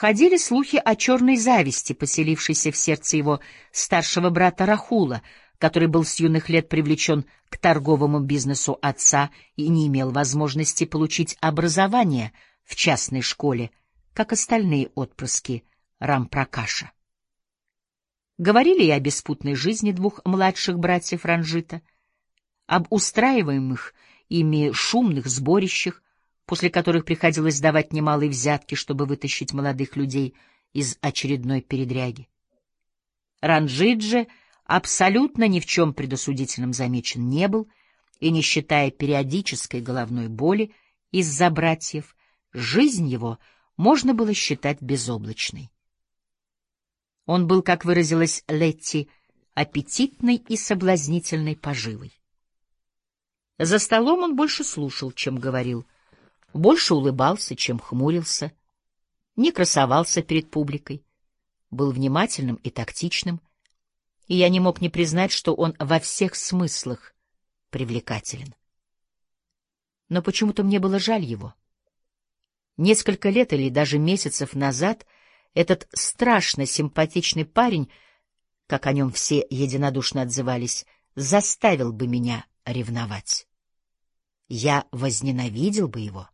Ходили слухи о черной зависти, поселившейся в сердце его старшего брата Рахула, который был с юных лет привлечен к торговому бизнесу отца и не имел возможности получить образование в частной школе, как остальные отпрыски Рампракаша. Говорили и о беспутной жизни двух младших братьев Ранжита, об устраиваемых ими шумных сборищах, после которых приходилось давать немалые взятки, чтобы вытащить молодых людей из очередной передряги. Ранжит же абсолютно ни в чем предосудительном замечен не был, и, не считая периодической головной боли из-за братьев, жизнь его можно было считать безоблачной. Он был, как выразилась Летти, аппетитной и соблазнительной поживой. За столом он больше слушал, чем говорил, больше улыбался, чем хмурился, не красовался перед публикой, был внимательным и тактичным, и я не мог не признать, что он во всех смыслах привлекателен. Но почему-то мне было жаль его. Несколько лет или даже месяцев назад этот страшно симпатичный парень, как о нем все единодушно отзывались, заставил бы меня ревновать. Я возненавидел бы его.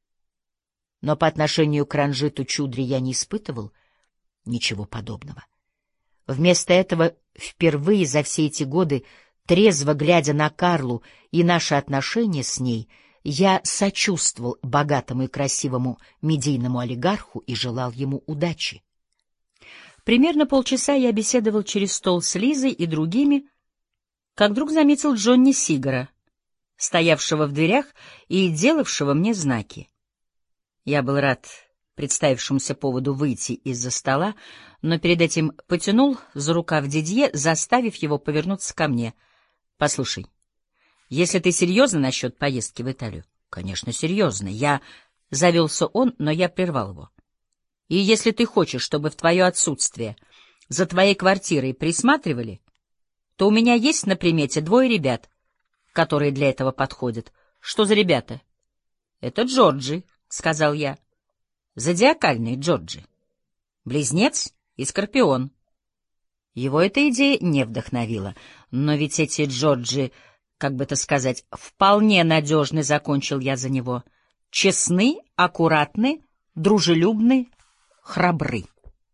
Но по отношению к Ранжиту Чудри я не испытывал ничего подобного. Вместо этого, впервые за все эти годы, трезво глядя на Карлу и наши отношения с ней, я сочувствовал богатому и красивому медийному олигарху и желал ему удачи. Примерно полчаса я беседовал через стол с Лизой и другими, как вдруг заметил Джонни Сигара, стоявшего в дверях и делавшего мне знаки. Я был рад представившемуся поводу выйти из-за стола, но перед этим потянул за рукав Дидье, заставив его повернуться ко мне. — Послушай, если ты серьезно насчет поездки в Италию? — Конечно, серьезно. Завелся он, но я прервал его. — И если ты хочешь, чтобы в твое отсутствие за твоей квартирой присматривали, то у меня есть на примете 2 ребят, которые для этого подходят. — Что за ребята? — Это Джорджи, — сказал я. — Зодиакальный Джорджи. Близнец и Скорпион. Его эта идея не вдохновила. Но ведь эти Джорджи, как бы это сказать, вполне надежны, закончил я за него. Честны, аккуратны, дружелюбны, храбры.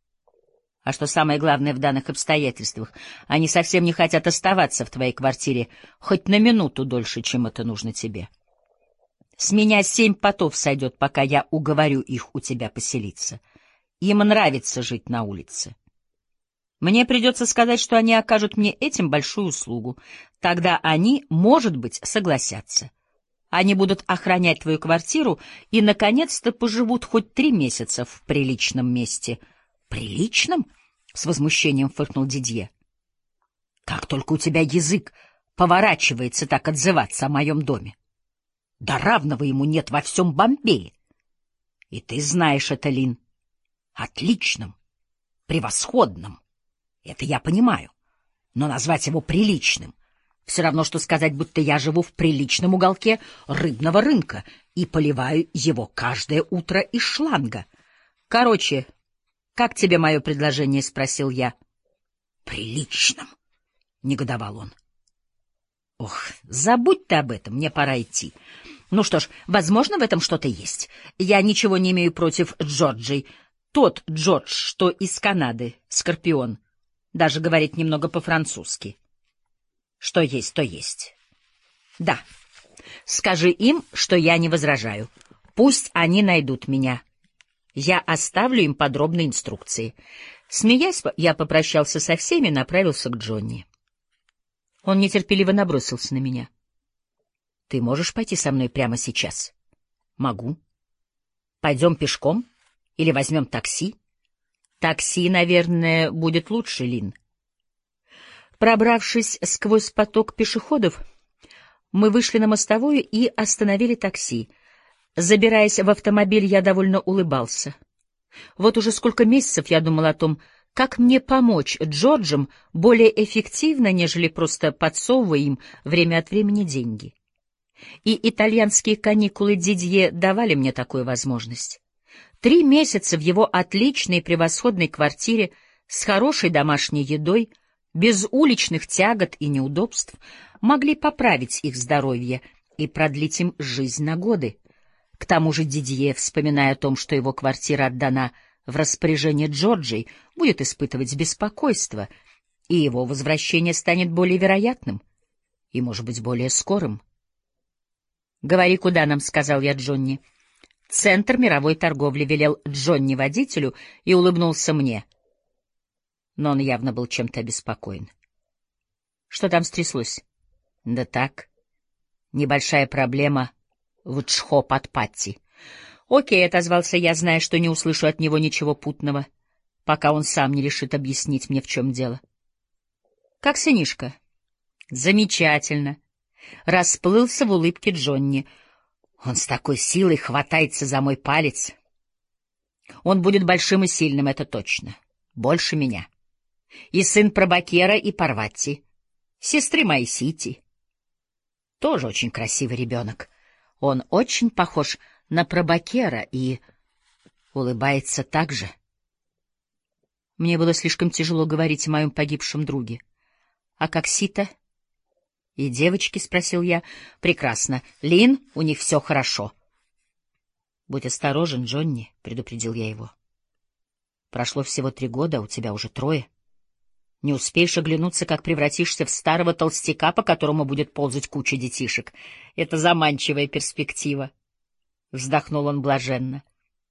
А что самое главное в данных обстоятельствах, они совсем не хотят оставаться в твоей квартире хоть на минуту дольше, чем это нужно тебе. С меня 7 потов сойдет, пока я уговорю их у тебя поселиться. Им нравится жить на улице. Мне придется сказать, что они окажут мне этим большую услугу. Тогда они, может быть, согласятся. Они будут охранять твою квартиру и, наконец-то, поживут хоть 3 месяца в приличном месте. — Приличном? — с возмущением фыркнул Дидье. — Как только у тебя язык поворачивается так отзываться о моем доме. Да равного ему нет во всем Бомбее. И ты знаешь это, Лин. Отличным, превосходным. Это я понимаю. Но назвать его приличным — все равно, что сказать, будто я живу в приличном уголке рыбного рынка и поливаю его каждое утро из шланга. Короче, как тебе мое предложение? — спросил я. — Приличным, — негодовал он. Ох, забудь ты об этом, мне пора идти. Ну что ж, возможно, в этом что-то есть. Я ничего не имею против Джорджей. Тот Джордж, что из Канады, Скорпион, даже говорит немного по-французски. Что есть, то есть. Да, скажи им, что я не возражаю. Пусть они найдут меня. Я оставлю им подробные инструкции. Смеясь, я попрощался со всеми и направился к Джонни. Он нетерпеливо набросился на меня. — Ты можешь пойти со мной прямо сейчас? — Могу. — Пойдем пешком или возьмем такси? — Такси, наверное, будет лучше, Лин. Пробравшись сквозь поток пешеходов, мы вышли на мостовую и остановили такси. Забираясь в автомобиль, я довольно улыбался. Вот уже сколько месяцев я думал о том, как мне помочь Джорджам более эффективно, нежели просто подсовывая им время от времени деньги. И итальянские каникулы Дидье давали мне такую возможность. 3 месяца в его отличной и превосходной квартире с хорошей домашней едой, без уличных тягот и неудобств, могли поправить их здоровье и продлить им жизнь на годы. К тому же Дидье, вспоминая о том, что его квартира отдана в распоряжение Джорджии, будет испытывать беспокойство, и его возвращение станет более вероятным и, может быть, более скорым. «Говори, куда нам», — сказал я Джонни. «Центр мировой торговли», — велел Джонни водителю и улыбнулся мне. Но он явно был чем-то обеспокоен. «Что там стряслось?» «Да так, небольшая проблема в Джхопатпати». «Окей», — отозвался я, зная, что не услышу от него ничего путного, пока он сам не решит объяснить мне, в чем дело. «Как сынишка?» «Замечательно», — расплылся в улыбке Джонни. «Он с такой силой хватается за мой палец. Он будет большим и сильным, это точно. Больше меня. И сын Прабакера и Парвати, сестры моей Сити. Тоже очень красивый ребенок. Он очень похож на Прабакера и улыбается так же». Мне было слишком тяжело говорить о моем погибшем друге. «А как Сита?» «И девочки?» — спросил я. «Прекрасно. Лин, у них все хорошо». «Будь осторожен, Джонни», — предупредил я его. «Прошло всего 3 года, а у тебя уже 3. Не успеешь оглянуться, как превратишься в старого толстяка, по которому будет ползать куча детишек. Это заманчивая перспектива». Вздохнул он блаженно.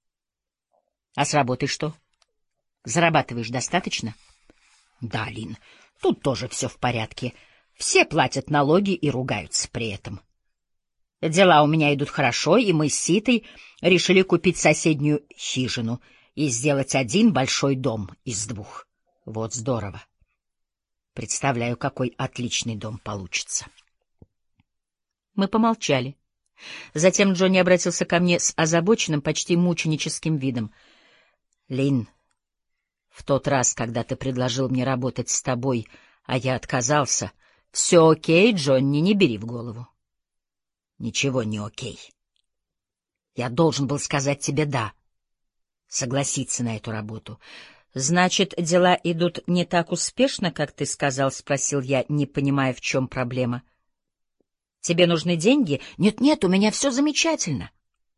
«А с работой что? Зарабатываешь достаточно?» «Да, Лин, тут тоже все в порядке. Все платят налоги и ругаются при этом. Дела у меня идут хорошо, и мы с Ситой решили купить соседнюю хижину и сделать один большой дом из 2. Вот здорово. Представляю, какой отличный дом получится». Мы помолчали. Затем Джонни обратился ко мне с озабоченным, почти мученическим видом. «Лин, в тот раз, когда ты предложил мне работать с тобой, а я отказался...» «Все окей, Джонни, не бери в голову». «Ничего не окей. Я должен был сказать тебе «да», согласиться на эту работу». «Значит, дела идут не так успешно, как ты сказал?» — спросил я, не понимая, в чем проблема. «Тебе нужны деньги?» «Нет-нет, у меня все замечательно».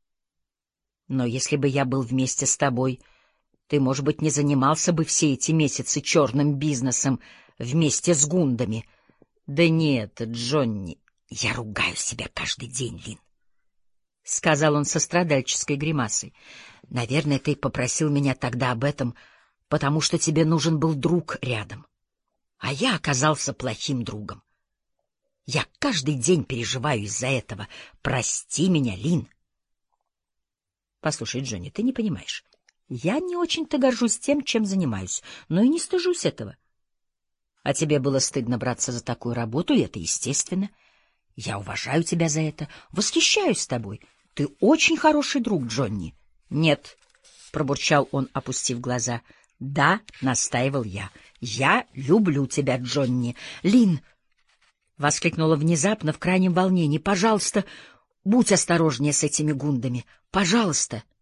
«Но если бы я был вместе с тобой, ты, может быть, не занимался бы все эти месяцы черным бизнесом вместе с гундами». «Да нет, Джонни, я ругаю себя каждый день, Лин», — сказал он со страдальческой гримасой. «Наверное, ты попросил меня тогда об этом, потому что тебе нужен был друг рядом. А я оказался плохим другом. Я каждый день переживаю из-за этого. Прости меня, Лин». «Послушай, Джонни, ты не понимаешь. Я не очень-то горжусь тем, чем занимаюсь, но и не стыжусь этого. А тебе было стыдно браться за такую работу, и это естественно. Я уважаю тебя за это, восхищаюсь тобой. Ты очень хороший друг, Джонни». «Нет», — пробурчал он, опустив глаза. «Да», — настаивал я, — «я люблю тебя, Джонни». «Лин», — воскликнула внезапно в крайнем волнении, — «пожалуйста, будь осторожнее с этими гундами. Пожалуйста».